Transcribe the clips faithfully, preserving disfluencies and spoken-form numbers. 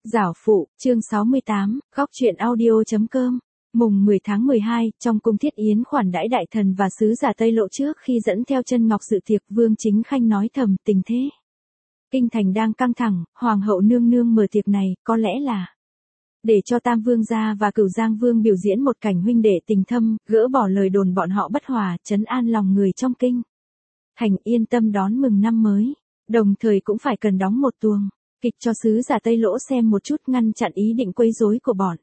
Giảo phụ, chương sáu mươi tám, góc truyện audio.com. Mùng mười tháng mười hai, trong cung thiết yến khoản đãi đại thần và sứ giả Tây Lộ trước khi dẫn theo Chân Ngọc dự tiệc, Vương Chính Khanh nói thầm tình thế. Kinh thành đang căng thẳng, hoàng hậu nương nương mở tiệc này, có lẽ là để cho Tam Vương gia và Cửu Giang Vương biểu diễn một cảnh huynh đệ tình thâm, gỡ bỏ lời đồn bọn họ bất hòa, trấn an lòng người trong kinh thành yên tâm đón mừng năm mới, đồng thời cũng phải cần đóng một tuồng kịch cho sứ giả Tây Lỗ xem một chút, ngăn chặn ý định quấy rối của bọn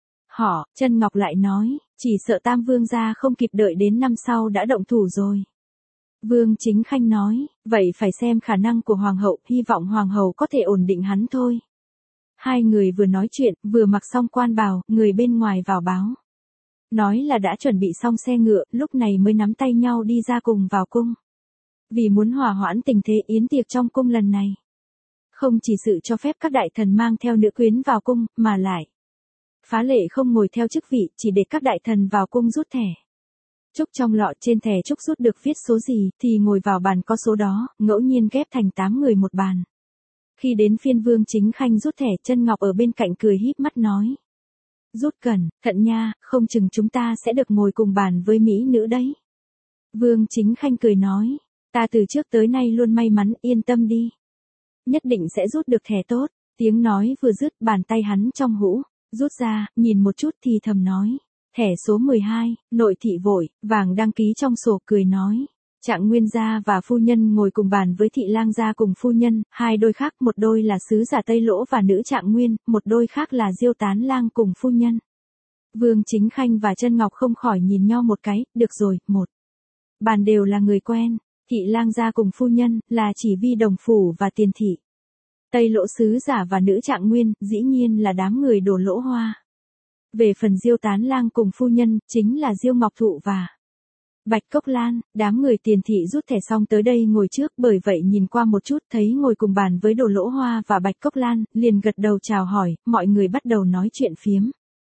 họ. Chân Ngọc lại nói, chỉ sợ Tam Vương gia không kịp đợi đến năm sau đã động thủ rồi. Vương Chính Khanh nói, vậy phải xem khả năng của hoàng hậu, hy vọng hoàng hậu có thể ổn định hắn thôi. Hai người vừa nói chuyện, vừa mặc xong quan bào, người bên ngoài vào báo. Nói là đã chuẩn bị xong xe ngựa, lúc này mới nắm tay nhau đi ra cùng vào cung. Vì muốn hòa hoãn tình thế, yến tiệc trong cung lần này không chỉ sự cho phép các đại thần mang theo nữ quyến vào cung, mà lại phá lệ không ngồi theo chức vị, chỉ để các đại thần vào cung rút thẻ chúc trong lọ, trên thẻ chúc rút được viết số gì, thì ngồi vào bàn có số đó, ngẫu nhiên ghép thành tám người một bàn. Khi đến phiên Vương Chính Khanh rút thẻ, Chân Ngọc ở bên cạnh cười híp mắt nói, rút cẩn thận nha, không chừng chúng ta sẽ được ngồi cùng bàn với mỹ nữ đấy. Vương Chính Khanh cười nói, ta từ trước tới nay luôn may mắn, yên tâm đi. Nhất định sẽ rút được thẻ tốt. Tiếng nói vừa dứt, bàn tay hắn trong hũ rút ra, nhìn một chút thì thầm nói, thẻ số mười hai. Nội thị vội vàng đăng ký trong sổ, cười nói, Trạng Nguyên gia và phu nhân ngồi cùng bàn với Thị Lang gia cùng phu nhân, hai đôi khác, một đôi là sứ giả Tây Lỗ và nữ Trạng Nguyên, một đôi khác là Diêu Tán Lang cùng phu nhân. Vương Chính Khanh và Chân Ngọc không khỏi nhìn nhau một cái, được rồi, một bàn đều là người quen. Thị Lang gia cùng phu nhân là chỉ Vi đồng phủ và Tiền thị. Tây Lỗ sứ giả và nữ Trạng Nguyên dĩ nhiên là đám người Đồ Lỗ Hoa. Về phần Diêu Tán Lang cùng phu nhân, chính là Diêu Ngọc Thụ và Bạch Cốc Lan. Đám người Tiền thị rút thẻ xong tới đây ngồi trước, bởi vậy nhìn qua một chút thấy ngồi cùng bàn với Đồ Lỗ Hoa và Bạch Cốc Lan, liền gật đầu chào hỏi, mọi người bắt đầu nói chuyện phiếm.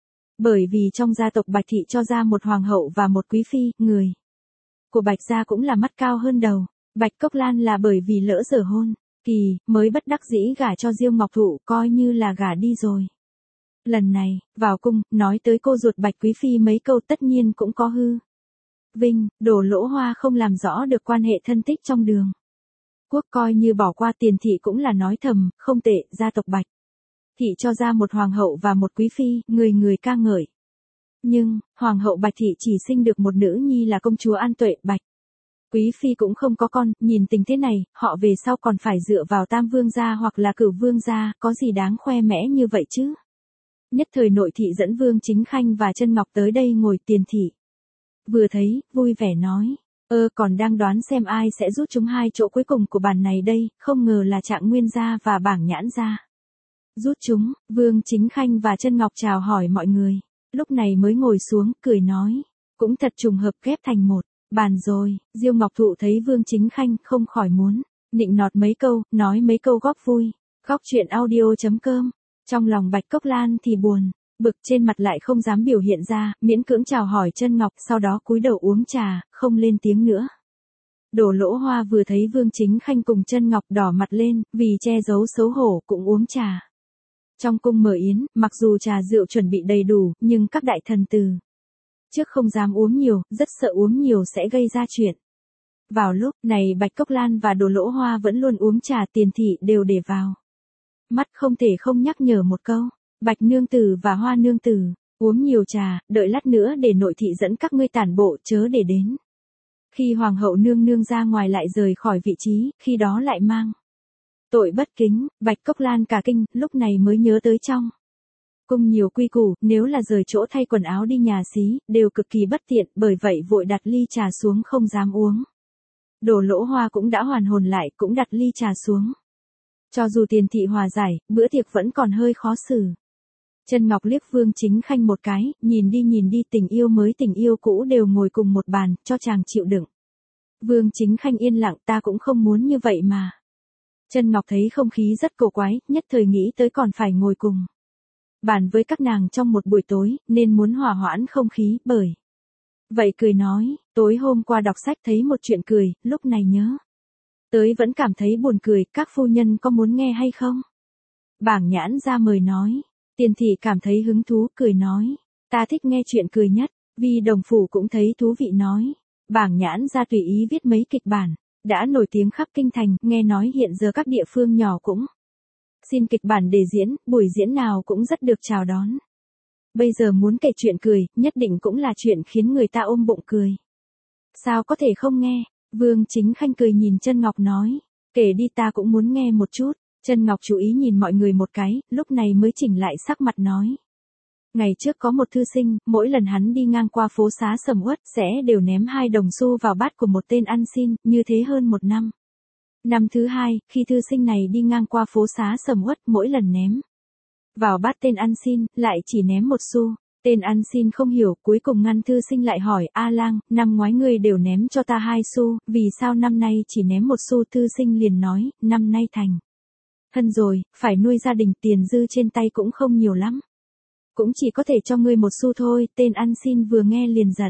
Bởi vì trong gia tộc Bạch thị cho ra một hoàng hậu và một quý phi, người của Bạch gia cũng là mắt cao hơn đầu. Bạch Cốc Lan là bởi vì lỡ dở hôn kỳ, mới bất đắc dĩ gả cho Diêu Ngọc Thụ, coi như là gả đi rồi. Lần này, vào cung, nói tới cô ruột Bạch Quý Phi mấy câu tất nhiên cũng có hư vinh. Đồ Lỗ Hoa không làm rõ được quan hệ thân tích trong đường quốc, coi như bỏ qua. Tiền thị cũng là nói thầm, không tệ, gia tộc Bạch thị cho ra một hoàng hậu và một quý phi, người người ca ngợi. Nhưng, hoàng hậu Bạch thị chỉ sinh được một nữ nhi là công chúa An Tuệ. Bạch Quý phi cũng không có con, nhìn tình thế này, họ về sau còn phải dựa vào Tam Vương gia hoặc là Cửu Vương gia, có gì đáng khoe mẽ như vậy chứ. Nhất thời nội thị dẫn Vương Chính Khanh và Chân Ngọc tới đây ngồi. Tiền thị vừa thấy, vui vẻ nói, ơ còn đang đoán xem ai sẽ rút chúng hai chỗ cuối cùng của bàn này đây, không ngờ là Trạng Nguyên gia và Bảng Nhãn gia rút chúng. Vương Chính Khanh và Chân Ngọc chào hỏi mọi người, lúc này mới ngồi xuống, cười nói, cũng thật trùng hợp ghép thành một bàn rồi. Diêu Ngọc Thụ thấy Vương Chính Khanh không khỏi muốn nịnh nọt mấy câu, nói mấy câu góp vui. Góc truyện audio.com. Trong lòng Bạch Cốc Lan thì buồn bực, trên mặt lại không dám biểu hiện ra, miễn cưỡng chào hỏi Chân Ngọc, sau đó cúi đầu uống trà, không lên tiếng nữa. Đồ Lỗ Hoa vừa thấy Vương Chính Khanh cùng Chân Ngọc đỏ mặt lên, vì che giấu xấu hổ cũng uống trà. Trong cung mở yến, mặc dù trà rượu chuẩn bị đầy đủ, nhưng các đại thần từ trước không dám uống nhiều, rất sợ uống nhiều sẽ gây ra chuyện. Vào lúc này Bạch Cốc Lan và Đồ Lỗ Hoa vẫn luôn uống trà. Tiền thị đều để vào mắt, không thể không nhắc nhở một câu, Bạch nương tử và Hoa nương tử, uống nhiều trà, đợi lát nữa để nội thị dẫn các ngươi tản bộ, chớ để đến khi hoàng hậu nương nương ra ngoài lại rời khỏi vị trí, khi đó lại mang tội bất kính. Bạch Cốc Lan cả kinh, lúc này mới nhớ tới trong cung nhiều quy củ, nếu là rời chỗ thay quần áo đi nhà xí, đều cực kỳ bất tiện, bởi vậy vội đặt ly trà xuống không dám uống. Đồ Lỗ Hoa cũng đã hoàn hồn lại, cũng đặt ly trà xuống. Cho dù Tiền thị hòa giải, bữa tiệc vẫn còn hơi khó xử. Chân Ngọc liếc Vương Chính Khanh một cái, nhìn đi nhìn đi, tình yêu mới tình yêu cũ đều ngồi cùng một bàn, cho chàng chịu đựng. Vương Chính Khanh yên lặng, ta cũng không muốn như vậy mà. Chân Ngọc thấy không khí rất cổ quái, nhất thời nghĩ tới còn phải ngồi cùng bàn với các nàng trong một buổi tối, nên muốn hòa hoãn không khí, bởi vậy cười nói, tối hôm qua đọc sách thấy một chuyện cười, lúc này nhớ tới vẫn cảm thấy buồn cười, các phu nhân có muốn nghe hay không? Bảng Nhãn ra mời nói. Tiền thị cảm thấy hứng thú, cười nói. Ta thích nghe chuyện cười nhất. Vi Đồng Phủ cũng thấy thú vị nói. Bảng Nhãn ra tùy ý viết mấy kịch bản. Đã nổi tiếng khắp kinh thành, nghe nói hiện giờ các địa phương nhỏ cũng xin kịch bản để diễn, buổi diễn nào cũng rất được chào đón. Bây giờ muốn kể chuyện cười, nhất định cũng là chuyện khiến người ta ôm bụng cười. Sao có thể không nghe? Vương Chính Khanh cười nhìn Chân Ngọc nói. Kể đi, ta cũng muốn nghe một chút. Chân Ngọc chú ý nhìn mọi người một cái, lúc này mới chỉnh lại sắc mặt nói. Ngày trước có một thư sinh, mỗi lần hắn đi ngang qua phố xá sầm uất sẽ đều ném hai đồng xu vào bát của một tên ăn xin, như thế hơn một năm. Năm thứ hai, khi thư sinh này đi ngang qua phố xá sầm uất, mỗi lần ném vào bát tên ăn xin, lại chỉ ném một xu. Tên ăn xin không hiểu, cuối cùng ngăn thư sinh lại hỏi, A Lang, năm ngoái ngươi đều ném cho ta hai xu, vì sao năm nay chỉ ném một xu? Thư sinh liền nói, năm nay thành thân rồi, phải nuôi gia đình, tiền dư trên tay cũng không nhiều lắm. Cũng chỉ có thể cho ngươi một xu thôi. Tên ăn xin vừa nghe liền giận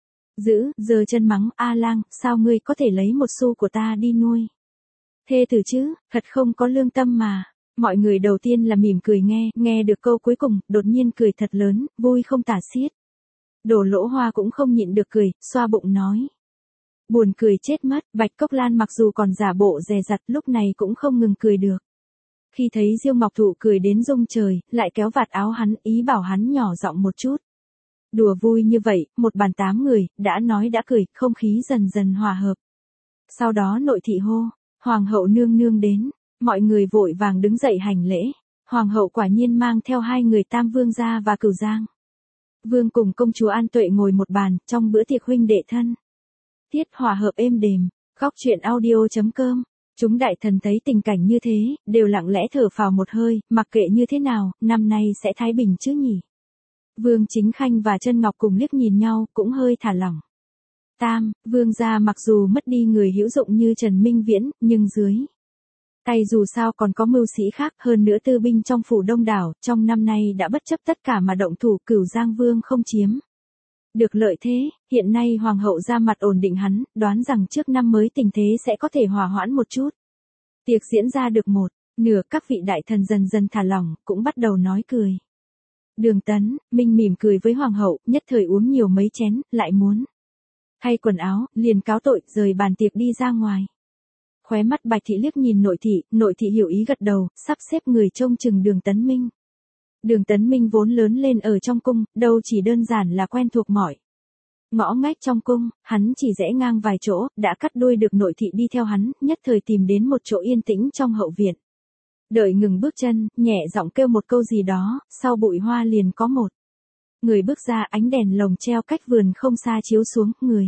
dữ, giơ chân mắng, A Lang, sao ngươi có thể lấy một xu của ta đi nuôi thê tử chứ, thật không có lương tâm mà. Mọi người đầu tiên là mỉm cười nghe, nghe được câu cuối cùng, đột nhiên cười thật lớn, vui không tả xiết. Đồ Lỗ Hoa cũng không nhịn được cười, xoa bụng nói. Buồn cười chết mất. Bạch Cốc Lan mặc dù còn giả bộ dè dặt, lúc này cũng không ngừng cười được. Khi thấy Diêu Ngọc Thụ cười đến rung trời, lại kéo vạt áo hắn, ý bảo hắn nhỏ giọng một chút. Đùa vui như vậy, một bàn tám người, đã nói đã cười, không khí dần dần hòa hợp. Sau đó nội thị hô, Hoàng hậu nương nương đến. Mọi người vội vàng đứng dậy hành lễ. Hoàng hậu quả nhiên mang theo hai người Tam Vương gia và Cửu Giang Vương cùng công chúa An Tuệ ngồi một bàn, trong bữa tiệc huynh đệ thân tiết hòa hợp êm đềm. Góc truyện audio chấm com. Chúng đại thần thấy tình cảnh như thế, đều lặng lẽ thở phào một hơi, mặc kệ như thế nào, năm nay sẽ thái bình chứ nhỉ. Vương Chính Khanh và Chân Ngọc cùng liếc nhìn nhau, cũng hơi thả lỏng. Tam Vương gia mặc dù mất đi người hữu dụng như Trần Minh Viễn, nhưng dưới tay dù sao còn có mưu sĩ khác, hơn nữa tư binh trong phủ đông đảo, trong năm nay đã bất chấp tất cả mà động thủ. Cửu Giang Vương không chiếm được lợi thế, hiện nay hoàng hậu ra mặt ổn định hắn, đoán rằng trước năm mới tình thế sẽ có thể hòa hoãn một chút. Tiệc diễn ra được một nửa, các vị đại thần dần dần thả lỏng, cũng bắt đầu nói cười. Đường Tấn Minh mỉm cười với hoàng hậu, nhất thời uống nhiều mấy chén, lại muốn thay quần áo, liền cáo tội, rời bàn tiệc đi ra ngoài. Khóe mắt Bạch thị liếc nhìn nội thị, nội thị hiểu ý gật đầu, sắp xếp người trông chừng Đường Tấn Minh. Đường Tấn Minh vốn lớn lên ở trong cung, đâu chỉ đơn giản là quen thuộc mọi ngõ ngách trong cung, hắn chỉ rẽ ngang vài chỗ, đã cắt đuôi được nội thị đi theo hắn, nhất thời tìm đến một chỗ yên tĩnh trong hậu viện. Đợi ngừng bước chân, nhẹ giọng kêu một câu gì đó, sau bụi hoa liền có một người bước ra, ánh đèn lồng treo cách vườn không xa chiếu xuống, người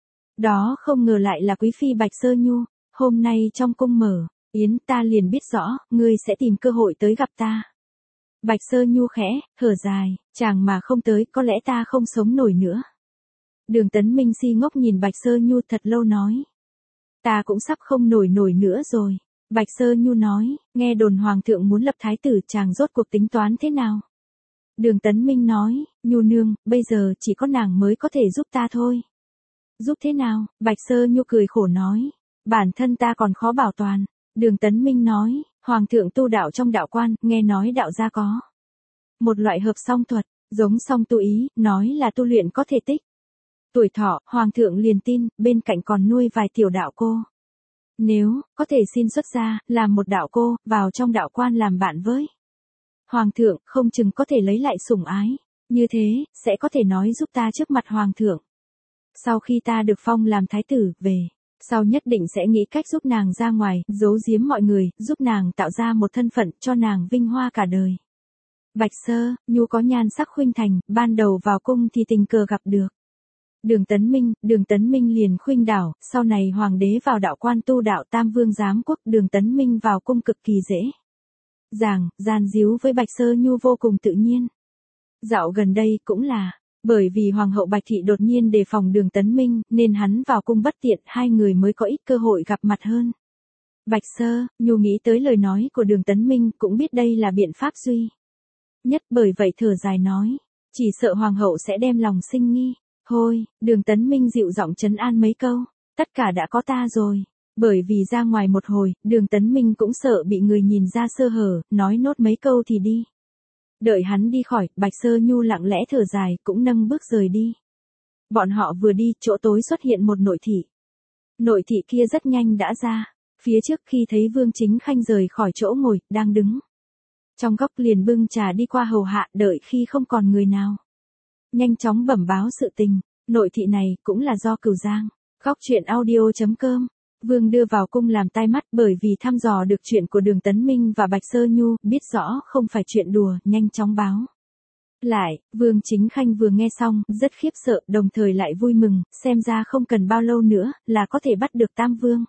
đó không ngờ lại là quý phi Bạch Sơ Nhu. Hôm nay trong cung mở yến, ta liền biết rõ, ngươi sẽ tìm cơ hội tới gặp ta. Bạch Sơ Nhu khẽ thở dài, chàng mà không tới, có lẽ ta không sống nổi nữa. Đường Tấn Minh si ngốc nhìn Bạch Sơ Nhu thật lâu nói. Ta cũng sắp không nổi nổi nữa rồi. Bạch Sơ Nhu nói, nghe đồn hoàng thượng muốn lập thái tử, chàng rốt cuộc tính toán thế nào? Đường Tấn Minh nói, Nhu nương, bây giờ chỉ có nàng mới có thể giúp ta thôi. Giúp thế nào? Bạch Sơ Nhu cười khổ nói, bản thân ta còn khó bảo toàn. Đường Tấn Minh nói, hoàng thượng tu đạo trong đạo quan, nghe nói đạo gia có một loại hợp song thuật, giống song tu ý, nói là tu luyện có thể tích tuổi thọ. Hoàng thượng liền tin, bên cạnh còn nuôi vài tiểu đạo cô. Nếu có thể xin xuất gia, làm một đạo cô, vào trong đạo quan làm bạn với hoàng thượng, không chừng có thể lấy lại sủng ái. Như thế, sẽ có thể nói giúp ta trước mặt hoàng thượng. Sau khi ta được phong làm thái tử, về sau nhất định sẽ nghĩ cách giúp nàng ra ngoài, giấu giếm mọi người, giúp nàng tạo ra một thân phận, cho nàng vinh hoa cả đời. Bạch Sơ Nhu có nhan sắc khuynh thành, ban đầu vào cung thì tình cờ gặp được Đường Tấn Minh, Đường Tấn Minh liền khuynh đảo, sau này hoàng đế vào đạo quan tu đạo Tam Vương giám quốc, Đường Tấn Minh vào cung cực kỳ dễ dàng, gian díu với Bạch Sơ Nhu vô cùng tự nhiên. Dạo gần đây cũng là bởi vì hoàng hậu Bạch thị đột nhiên đề phòng Đường Tấn Minh, nên hắn vào cung bất tiện, hai người mới có ít cơ hội gặp mặt hơn. Bạch Sơ Nhu nghĩ tới lời nói của Đường Tấn Minh, cũng biết đây là biện pháp duy nhất, bởi vậy thở dài nói, chỉ sợ hoàng hậu sẽ đem lòng sinh nghi. Thôi, Đường Tấn Minh dịu giọng trấn an mấy câu, tất cả đã có ta rồi. Bởi vì ra ngoài một hồi, Đường Tấn Minh cũng sợ bị người nhìn ra sơ hở, nói nốt mấy câu thì đi. Đợi hắn đi khỏi, Bạch Sơ Nhu lặng lẽ thở dài, cũng nâng bước rời đi. Bọn họ vừa đi, chỗ tối xuất hiện một nội thị. Nội thị kia rất nhanh đã ra. Phía trước khi thấy Vương Chính Khanh rời khỏi chỗ ngồi, đang đứng. Trong góc liền bưng trà đi qua hầu hạ, đợi khi không còn người nào. Nhanh chóng bẩm báo sự tình. Nội thị này cũng là do Cửu Giang. Góc chuyện audio chấm com. Vương đưa vào cung làm tai mắt, bởi vì thăm dò được chuyện của Đường Tấn Minh và Bạch Sơ Nhu, biết rõ không phải chuyện đùa, nhanh chóng báo. Lại, Vương Chính Khanh vừa nghe xong, rất khiếp sợ, đồng thời lại vui mừng, xem ra không cần bao lâu nữa, là có thể bắt được Tam Vương.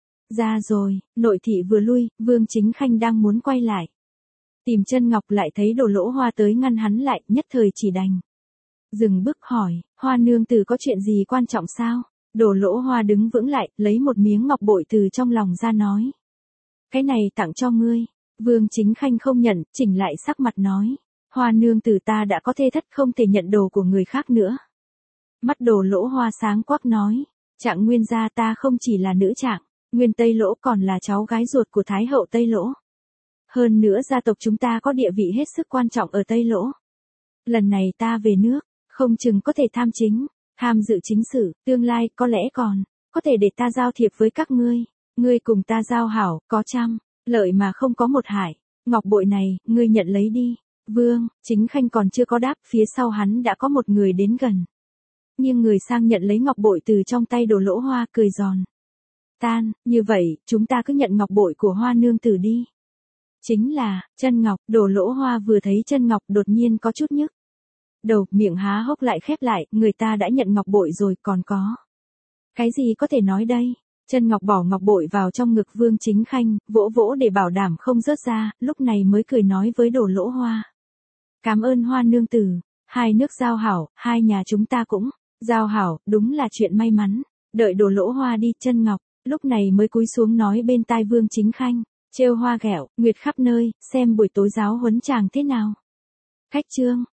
Ra rồi, nội thị vừa lui, Vương Chính Khanh đang muốn quay lại. Tìm Chân Ngọc lại thấy Đồ Lỗ Hoa tới ngăn hắn lại, nhất thời chỉ đành dừng bước hỏi, Hoa nương tử có chuyện gì quan trọng sao? Đồ Lỗ Hoa đứng vững lại, lấy một miếng ngọc bội từ trong lòng ra nói. Cái này tặng cho ngươi. Vương Chính Khanh không nhận, chỉnh lại sắc mặt nói. Hoa nương tử ta đã có thê thất, không thể nhận đồ của người khác nữa. Mắt Đồ Lỗ Hoa sáng quắc nói. Trạng Nguyên gia ta không chỉ là nữ trạng, Nguyên Tây Lỗ còn là cháu gái ruột của Thái hậu Tây Lỗ. Hơn nữa gia tộc chúng ta có địa vị hết sức quan trọng ở Tây Lỗ. Lần này ta về nước, không chừng có thể tham chính, tham dự chính sự, tương lai có lẽ còn, có thể để ta giao thiệp với các ngươi. Ngươi cùng ta giao hảo, có trăm, lợi mà không có một hại. Ngọc bội này, ngươi nhận lấy đi. Vương Chính Khanh còn chưa có đáp, phía sau hắn đã có một người đến gần. Nhưng người sang nhận lấy ngọc bội từ trong tay Đồ Lỗ Hoa, cười giòn. Tan, như vậy, chúng ta cứ nhận ngọc bội của Hoa nương tử đi. Chính là, chân ngọc. Đồ Lỗ Hoa vừa thấy chân ngọc đột nhiên có chút nhức đầu, miệng há hốc lại khép lại, người ta đã nhận ngọc bội rồi còn có. Cái gì có thể nói đây? Chân ngọc bỏ ngọc bội vào trong ngực Vương Chính Khanh, vỗ vỗ để bảo đảm không rớt ra, lúc này mới cười nói với Đồ Lỗ Hoa. Cảm ơn Hoa nương tử, hai nước giao hảo, hai nhà chúng ta cũng giao hảo, đúng là chuyện may mắn. Đợi Đồ Lỗ Hoa đi, chân ngọc, lúc này mới cúi xuống nói bên tai Vương Chính Khanh, trêu hoa ghẹo, nguyệt khắp nơi, xem buổi tối giáo huấn chàng thế nào. Khách trương.